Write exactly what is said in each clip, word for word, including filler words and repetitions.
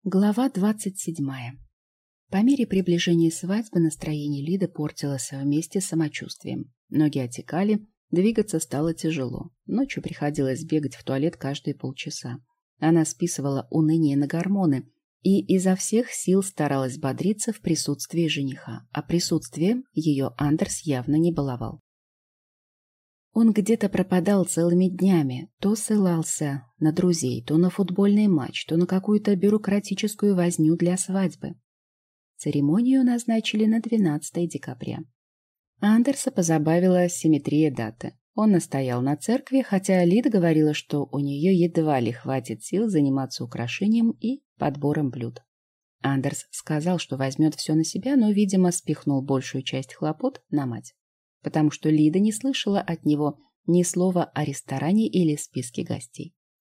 Глава двадцать седьмая. По мере приближения свадьбы настроение Лиды портилось вместе с самочувствием. Ноги отекали, двигаться стало тяжело. Ночью приходилось бегать в туалет каждые полчаса. Она списывала уныние на гормоны и изо всех сил старалась бодриться в присутствии жениха, а присутствием ее Андерс явно не баловал. Он где-то пропадал целыми днями, то ссылался на друзей, то на футбольный матч, то на какую-то бюрократическую возню для свадьбы. Церемонию назначили на двенадцатое декабря. Андерса позабавила симметрия даты. Он настоял на церкви, хотя Лида говорила, что у нее едва ли хватит сил заниматься украшением и подбором блюд. Андерс сказал, что возьмет все на себя, но, видимо, спихнул большую часть хлопот на мать, потому что Лида не слышала от него ни слова о ресторане или списке гостей.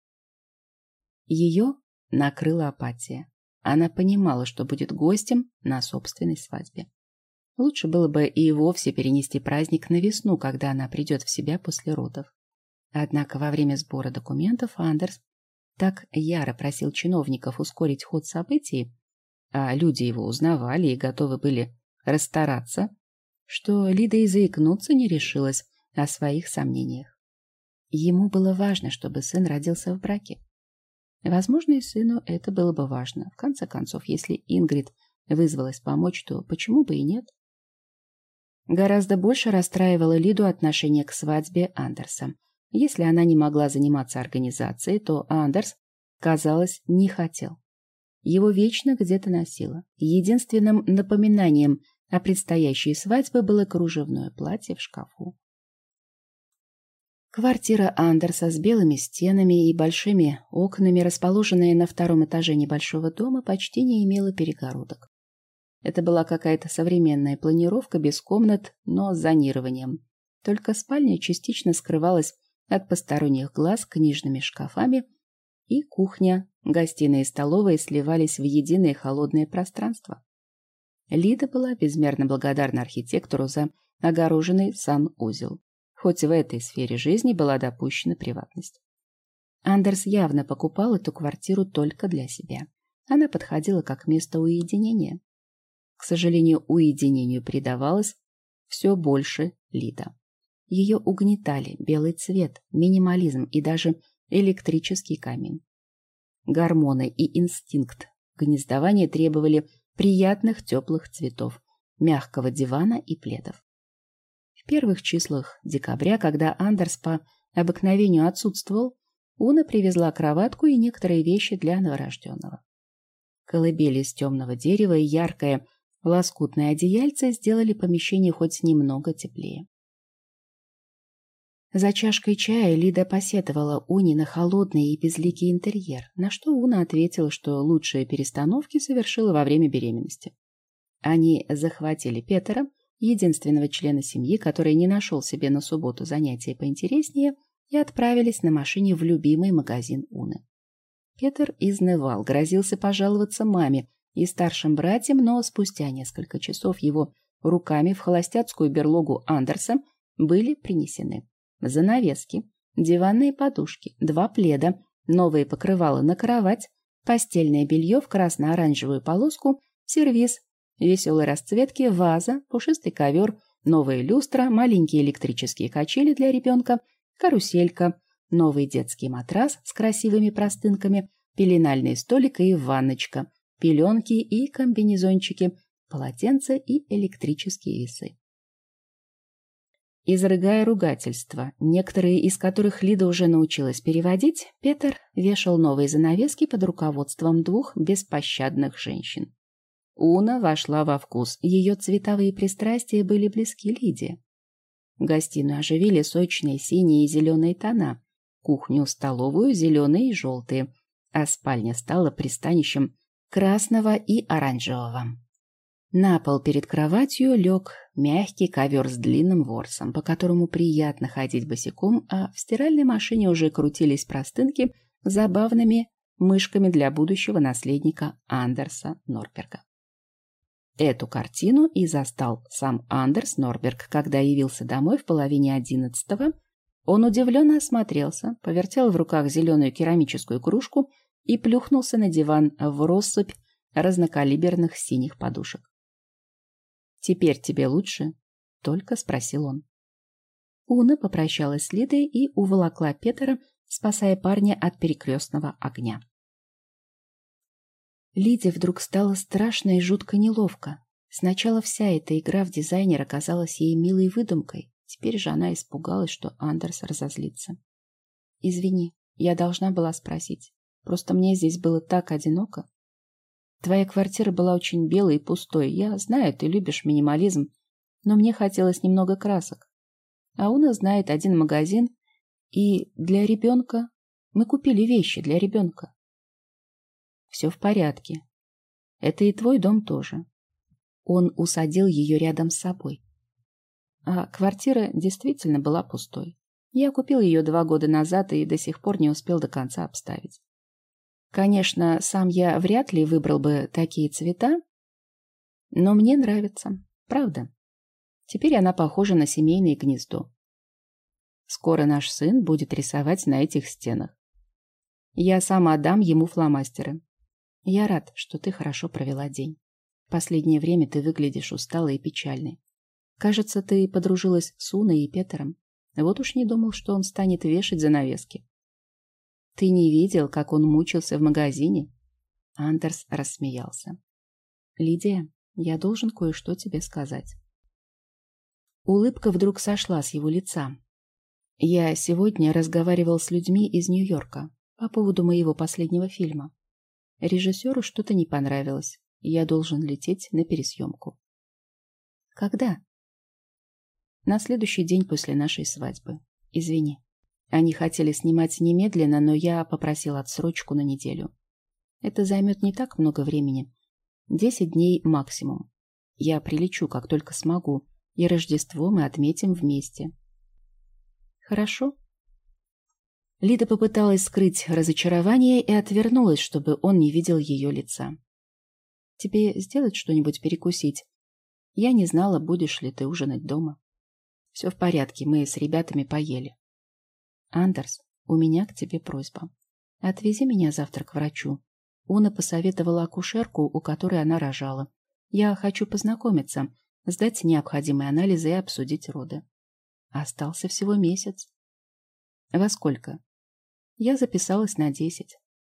Ее накрыла апатия. Она понимала, что будет гостем на собственной свадьбе. Лучше было бы и вовсе перенести праздник на весну, когда она придет в себя после родов. Однако во время сбора документов Андерс так яро просил чиновников ускорить ход событий, а люди его узнавали и готовы были расстараться, что Лида и заикнуться не решилась о своих сомнениях. Ему было важно, чтобы сын родился в браке. Возможно, и сыну это было бы важно. В конце концов, если Ингрид вызвалась помочь, то почему бы и нет? Гораздо больше расстраивало Лиду отношение к свадьбе Андерса. Если она не могла заниматься организацией, то Андерс, казалось, не хотел. Его вечно где-то носило. Единственным напоминанием о предстоящей свадьбе было кружевное платье в шкафу. Квартира Андерса с белыми стенами и большими окнами, расположенная на втором этаже небольшого дома, почти не имела перегородок. Это была какая-то современная планировка без комнат, но с зонированием. Только спальня частично скрывалась от посторонних глаз книжными шкафами, и кухня, гостиная и столовая сливались в единое холодное пространство. Лида была безмерно благодарна архитектору за огороженный санузел. Хоть в этой сфере жизни была допущена приватность. Андерс явно покупал эту квартиру только для себя. Она подходила как место уединения. К сожалению, уединению предавалась все больше Лида. Ее угнетали белый цвет, минимализм и даже электрический камин. Гормоны и инстинкт гнездования требовали приятных теплых цветов, мягкого дивана и пледов. В первых числах декабря, когда Андерс по обыкновению отсутствовал, Уна привезла кроватку и некоторые вещи для новорожденного. Колыбель из темного дерева и яркое лоскутное одеяльце сделали помещение хоть немного теплее. За чашкой чая Лида посетовала Уне на холодный и безликий интерьер, на что Уна ответила, что лучшие перестановки совершила во время беременности. Они захватили Петера, единственного члена семьи, который не нашел себе на субботу занятия поинтереснее, и отправились на машине в любимый магазин Уны. Петр изнывал, грозился пожаловаться маме и старшим братьям, но спустя несколько часов его руками в холостяцкую берлогу Андерса были принесены занавески, диванные подушки, два пледа, новые покрывала на кровать, постельное белье в красно-оранжевую полоску, сервиз, веселой расцветки, ваза, пушистый ковер, новая люстра, маленькие электрические качели для ребенка, каруселька, новый детский матрас с красивыми простынками, пеленальный столик и ванночка, пеленки и комбинезончики, полотенца и электрические весы. Изрыгая ругательства, некоторые из которых Лида уже научилась переводить, Петр вешал новые занавески под руководством двух беспощадных женщин. Уна вошла во вкус, ее цветовые пристрастия были близки Лиде. Гостиную оживили сочные синие и зеленые тона, кухню-столовую зеленые и желтые, а спальня стала пристанищем красного и оранжевого. На пол перед кроватью лег мягкий ковер с длинным ворсом, по которому приятно ходить босиком, а в стиральной машине уже крутились простынки с забавными мышками для будущего наследника Андерса Норберга. Эту картину и застал сам Андерс Норберг, когда явился домой в половине одиннадцатого. Он удивленно осмотрелся, повертел в руках зеленую керамическую кружку и плюхнулся на диван в россыпь разнокалиберных синих подушек. «Теперь тебе лучше?» — только спросил он. Уна попрощалась с Лидой и уволокла Петера, спасая парня от перекрестного огня. Лиде вдруг стало страшно и жутко неловко. Сначала вся эта игра в дизайнера казалась ей милой выдумкой. Теперь же она испугалась, что Андерс разозлится. «Извини, я должна была спросить. Просто мне здесь было так одиноко. Твоя квартира была очень белой и пустой. Я знаю, ты любишь минимализм, но мне хотелось немного красок. А Уна знает один магазин, и для ребенка мы купили вещи для ребенка». «Все в порядке. Это и твой дом тоже». Он усадил ее рядом с собой. А квартира действительно была пустой. Я купил ее два года назад и до сих пор не успел до конца обставить. Конечно, сам я вряд ли выбрал бы такие цвета, но мне нравится, правда. Теперь она похожа на семейное гнездо. Скоро наш сын будет рисовать на этих стенах. Я сам отдам ему фломастеры. Я рад, что ты хорошо провела день. В последнее время ты выглядишь усталой и печальной. Кажется, ты подружилась с Уной и Петером. Вот уж не думал, что он станет вешать занавески. Ты не видел, как он мучился в магазине?» Андерс рассмеялся. «Лидия, я должен кое-что тебе сказать». Улыбка вдруг сошла с его лица. «Я сегодня разговаривал с людьми из Нью-Йорка по поводу моего последнего фильма. Режиссеру что-то не понравилось. Я должен лететь на пересъемку». «Когда?» «На следующий день после нашей свадьбы. Извини. Они хотели снимать немедленно, но я попросил отсрочку на неделю. Это займет не так много времени. Десять дней максимум. Я прилечу, как только смогу, и Рождество мы отметим вместе». «Хорошо?» Лида попыталась скрыть разочарование и отвернулась, чтобы он не видел ее лица. «Тебе сделать что-нибудь перекусить? Я не знала, будешь ли ты ужинать дома». «Все в порядке, мы с ребятами поели». «Андерс, у меня к тебе просьба. Отвези меня завтра к врачу. Уна посоветовала акушерку, у которой она рожала. Я хочу познакомиться, сдать необходимые анализы и обсудить роды. Остался всего месяц». «Во сколько?» «Я записалась на десять».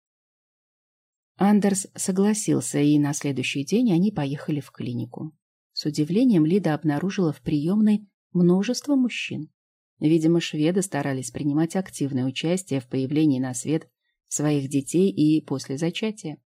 Андерс согласился, и на следующий день они поехали в клинику. С удивлением Лида обнаружила в приемной множество мужчин. Видимо, шведы старались принимать активное участие в появлении на свет своих детей и после зачатия.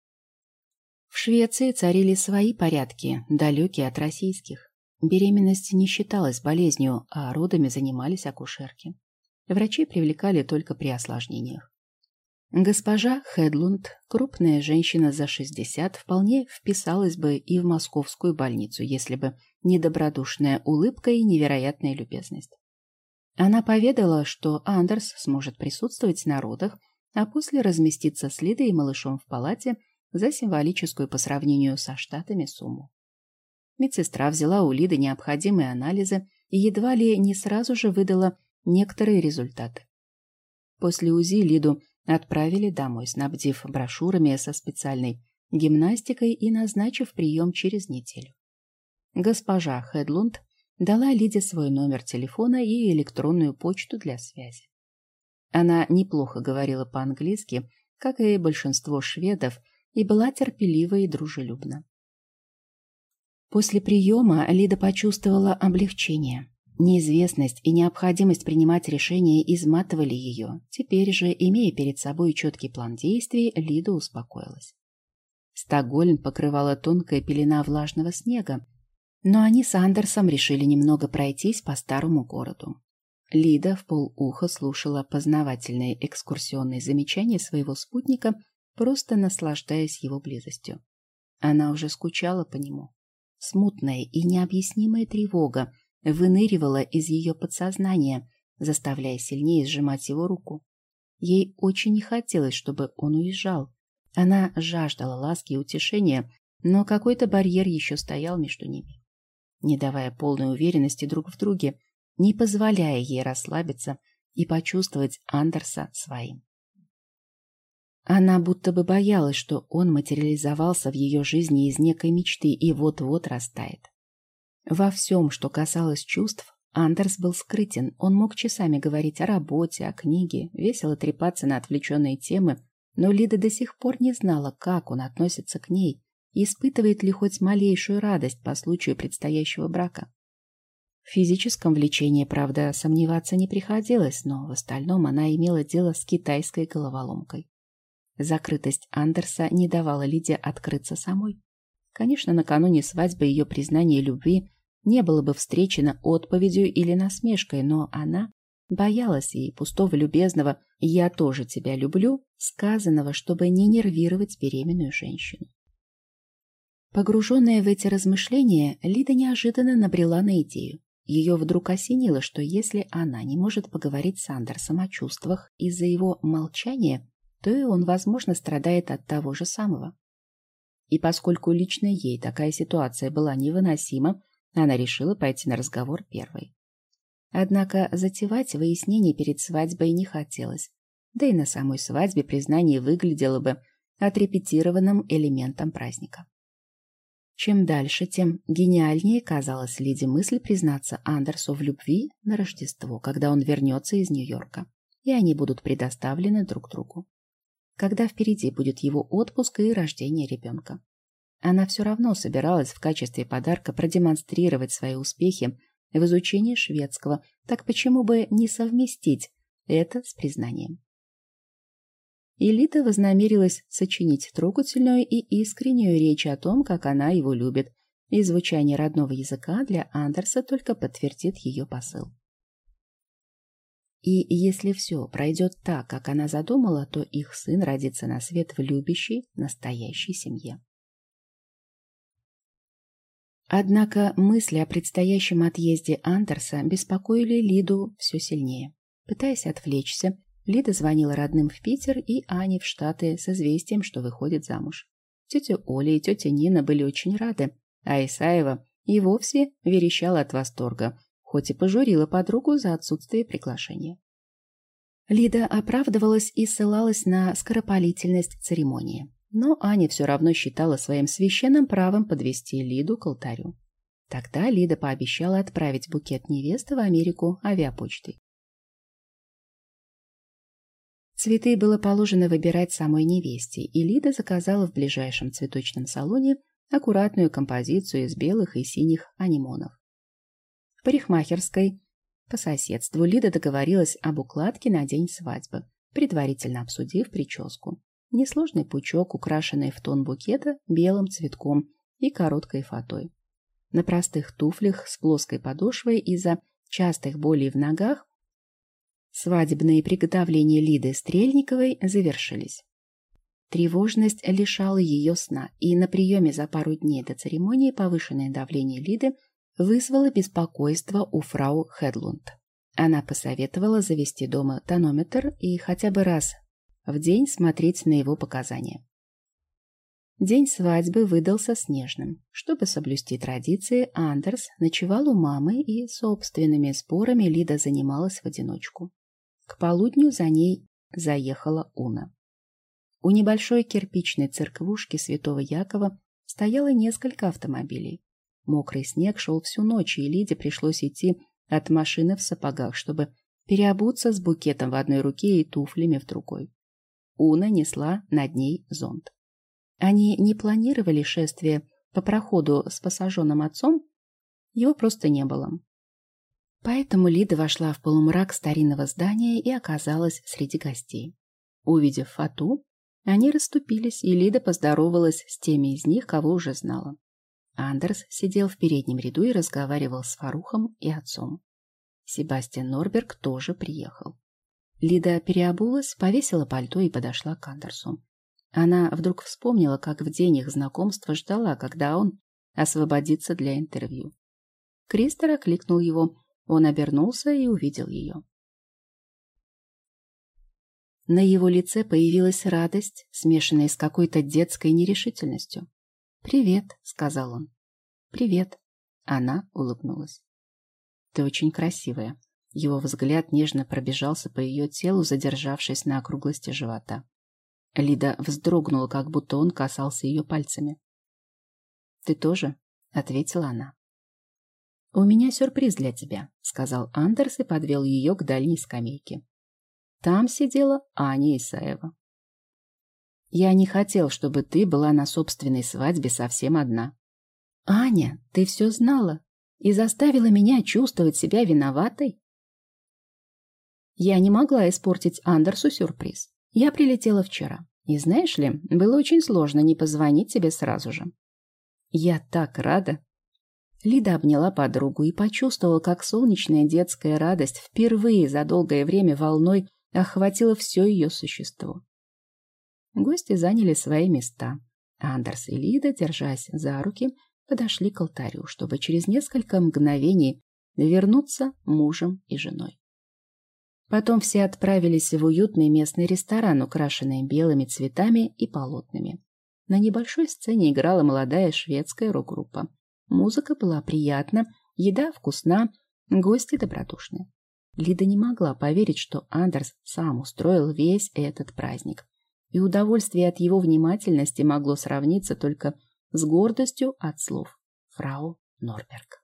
В Швеции царили свои порядки, далекие от российских. Беременность не считалась болезнью, а родами занимались акушерки. Врачи привлекали только при осложнениях. Госпожа Хедлунд, крупная женщина за шестьдесят, вполне вписалась бы и в московскую больницу, если бы не добродушная улыбка и невероятная любезность. Она поведала, что Андерс сможет присутствовать на родах, а после разместиться с Лидой и малышом в палате за символическую по сравнению со Штатами сумму. Медсестра взяла у Лиды необходимые анализы и едва ли не сразу же выдала некоторые результаты. После УЗИ Лиду отправили домой, снабдив брошюрами со специальной гимнастикой и назначив прием через неделю. Госпожа Хедлунд дала Лиде свой номер телефона и электронную почту для связи. Она неплохо говорила по-английски, как и большинство шведов, и была терпелива и дружелюбна. После приема Лида почувствовала облегчение. Неизвестность и необходимость принимать решения изматывали ее. Теперь же, имея перед собой четкий план действий, Лида успокоилась. Стокгольм покрывала тонкая пелена влажного снега, но они с Андерсом решили немного пройтись по старому городу. Лида вполуха слушала познавательные экскурсионные замечания своего спутника, просто наслаждаясь его близостью. Она уже скучала по нему. Смутная и необъяснимая тревога выныривала из ее подсознания, заставляя сильнее сжимать его руку. Ей очень не хотелось, чтобы он уезжал. Она жаждала ласки и утешения, но какой-то барьер еще стоял между ними, не давая полной уверенности друг в друге, не позволяя ей расслабиться и почувствовать Андерса своим. Она будто бы боялась, что он материализовался в ее жизни из некой мечты и вот-вот растает. Во всем, что касалось чувств, Андерс был скрытен. Он мог часами говорить о работе, о книге, весело трепаться на отвлеченные темы, но Лида до сих пор не знала, как он относится к ней, и испытывает ли хоть малейшую радость по случаю предстоящего брака. В физическом влечении, правда, сомневаться не приходилось, но в остальном она имела дело с китайской головоломкой. Закрытость Андерса не давала Лиде открыться самой. Конечно, накануне свадьбы ее признание любви не было бы встречено отповедью или насмешкой, но она боялась и пустого любезного «я тоже тебя люблю», сказанного, чтобы не нервировать беременную женщину. Погруженная в эти размышления, Лида неожиданно набрела на идею. Ее вдруг осенило, что если она не может поговорить с Андерсом о чувствах из-за его молчания, то и он, возможно, страдает от того же самого. И поскольку лично ей такая ситуация была невыносима, она решила пойти на разговор первой. Однако затевать выяснение перед свадьбой не хотелось, да и на самой свадьбе признание выглядело бы отрепетированным элементом праздника. Чем дальше, тем гениальнее казалась Лиде мысль признаться Андерсу в любви на Рождество, когда он вернется из Нью-Йорка, и они будут предоставлены друг другу. Когда впереди будет его отпуск и рождение ребенка. Она все равно собиралась в качестве подарка продемонстрировать свои успехи в изучении шведского, так почему бы не совместить это с признанием? И Лида вознамерилась сочинить трогательную и искреннюю речь о том, как она его любит, и звучание родного языка для Андерса только подтвердит ее посыл. И если все пройдет так, как она задумала, то их сын родится на свет в любящей, настоящей семье. Однако мысли о предстоящем отъезде Андерса беспокоили Лиду все сильнее. Пытаясь отвлечься, Лида звонила родным в Питер и Ане в Штаты с известием, что выходит замуж. Тетя Оля и тетя Нина были очень рады, а Исаева и вовсе верещала от восторга, хоть и пожурила подругу за отсутствие приглашения. Лида оправдывалась и ссылалась на скоропалительность церемонии, но Аня все равно считала своим священным правом подвести Лиду к алтарю. Тогда Лида пообещала отправить букет невесты в Америку авиапочтой. Цветы было положено выбирать самой невесте, и Лида заказала в ближайшем цветочном салоне аккуратную композицию из белых и синих анимонов. В парикмахерской по соседству Лида договорилась об укладке на день свадьбы, предварительно обсудив прическу. Несложный пучок, украшенный в тон букета белым цветком и короткой фатой. На простых туфлях с плоской подошвой из-за частых болей в ногах свадебные приготовления Лиды Стрельниковой завершились. Тревожность лишала ее сна, и на приеме за пару дней до церемонии повышенное давление Лиды вызвало беспокойство у фрау Хедлунд. Она посоветовала завести дома тонометр и хотя бы раз в день смотреть на его показания. День свадьбы выдался снежным. Чтобы соблюсти традиции, Андерс ночевал у мамы, и собственными спорами Лида занималась в одиночку. К полудню за ней заехала Уна. У небольшой кирпичной церквушки Святого Якова стояло несколько автомобилей. Мокрый снег шел всю ночь, и Лиде пришлось идти от машины в сапогах, чтобы переобуться с букетом в одной руке и туфлями в другой. Уна несла над ней зонт. Они не планировали шествие по проходу с посаженным отцом, его просто не было. Поэтому Лида вошла в полумрак старинного здания и оказалась среди гостей. Увидев Фату, они расступились, и Лида поздоровалась с теми из них, кого уже знала. Андерс сидел в переднем ряду и разговаривал с Фарухом и отцом. Себастьян Норберг тоже приехал. Лида переобулась, повесила пальто и подошла к Андерсу. Она вдруг вспомнила, как в день их знакомства ждала, когда он освободится для интервью. Кристер окликнул его. Он обернулся и увидел ее. На его лице появилась радость, смешанная с какой-то детской нерешительностью. «Привет», — сказал он. «Привет». Она улыбнулась. «Ты очень красивая». Его взгляд нежно пробежался по ее телу, задержавшись на округлости живота. Лида вздрогнула, как будто он касался ее пальцами. «Ты тоже?» — ответила она. «У меня сюрприз для тебя», — сказал Андерс и подвел ее к дальней скамейке. Там сидела Аня Исаева. «Я не хотел, чтобы ты была на собственной свадьбе совсем одна». «Аня, ты все знала и заставила меня чувствовать себя виноватой?» «Я не могла испортить Андерсу сюрприз. Я прилетела вчера. И знаешь ли, было очень сложно не позвонить тебе сразу же». «Я так рада!» Лида обняла подругу и почувствовала, как солнечная детская радость впервые за долгое время волной охватила все ее существо. Гости заняли свои места. Андерс и Лида, держась за руки, подошли к алтарю, чтобы через несколько мгновений вернуться мужем и женой. Потом все отправились в уютный местный ресторан, украшенный белыми цветами и полотнами. На небольшой сцене играла молодая шведская рок-группа. Музыка была приятна, еда вкусна, гости добродушны. Лида не могла поверить, что Андерс сам устроил весь этот праздник. И удовольствие от его внимательности могло сравниться только с гордостью от слов фрау Норберг.